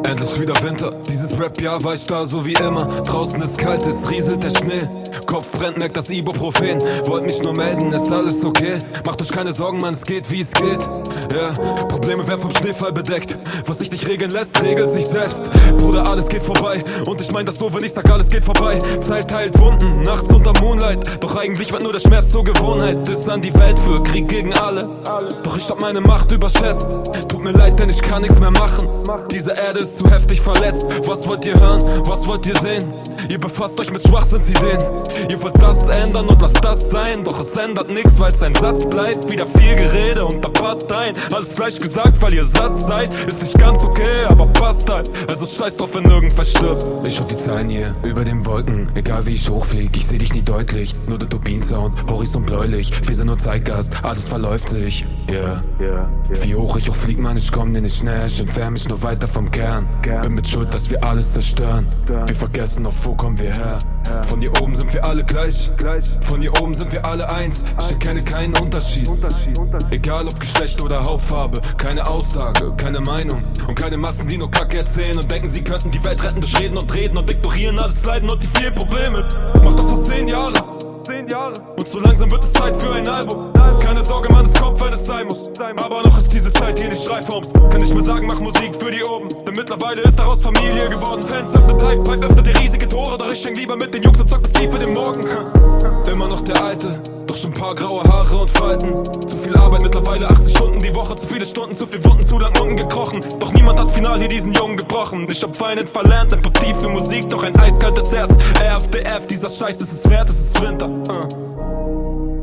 Endlich wieder Winter, dieses Rap-Jahr war ich da so wie immer. Draußen ist kalt, es rieselt der Schnee. Kopf brennt, merkt das Ibuprofen. Wollt mich nur melden, ist alles okay? Macht euch keine Sorgen, Mann, es geht wie es geht. Ja, Probleme werden vom Schneefall bedeckt. Was sich nicht regeln lässt, regelt sich selbst. Bruder, alles geht vorbei. Und ich mein das so, wenn ich sag, alles geht vorbei. Zeit heilt Wunden, nachts unter Moonlight. Doch eigentlich wird nur der Schmerz zur Gewohnheit. Ist an die Welt für Krieg gegen alle. Doch ich hab meine Macht überschätzt. Tut mir leid, denn ich kann nichts mehr machen. Diese Erde ist zu heftig verletzt. Was wollt ihr hören? Was wollt ihr sehen? Ihr befasst euch mit Schwachsinnsideen. Ihr wollt das ändern und lasst das sein. Doch es ändert nichts, weil's ein Satz bleibt. Wieder viel Gerede unter Parteien. Alles gleich gesagt, weil ihr satt seid. Ist nicht ganz okay, aber passt halt. Also scheiß drauf, wenn irgendwas stirbt. Ich schau die Zahlen hier über den Wolken. Egal wie ich hochflieg, ich seh dich nie deutlich. Nur der Turbinensound, Horizont bläulich. Wir sind nur Zeitgast, alles verläuft sich. Yeah. Wie hoch ich auch flieg, Mann, ich komm dir nicht näher. Ich entferne mich nur weiter vom Kern. Bin mit Schuld, dass wir alles zerstören. Wir vergessen auf wo kommen wir her. Von hier oben sind wir alle gleich. Von hier oben sind wir alle eins. Ich erkenne keinen Unterschied. Egal ob Geschlecht oder Hautfarbe. Keine Aussage, keine Meinung. Und keine Massen, die nur Kacke erzählen und denken, sie könnten die Welt retten durch Reden und Reden und ignorieren alles Leiden und die vielen Probleme. Macht das vor 10 Jahren. Und so langsam wird es Zeit für ein Album. Keine Sorge, Mann, es kommt, wenn es sein muss. Aber noch ist diese Zeit hier nicht Schreifforms. Kann ich mir sagen, mach Musik für die oben. Denn mittlerweile ist daraus Familie geworden. Fans öffnet Pipe öffnet die riesige Tore. Doch ich häng lieber mit den Jungs und zock bis tief in den Morgen. Immer noch der Alte, doch schon ein paar graue Haare und Falten. Zu viel Arbeit mittlerweile, 80 Stunden die Woche. Zu viele Stunden, zu viel Wunden, zu lang unten gekrochen. Doch niemand hat final hier diesen Jungen gebrochen. Ich hab feinen verlernt, Empathie für Musik, doch ein eiskaltes Herz. RFDF, dieser Scheiß, es ist wert, es ist Winter.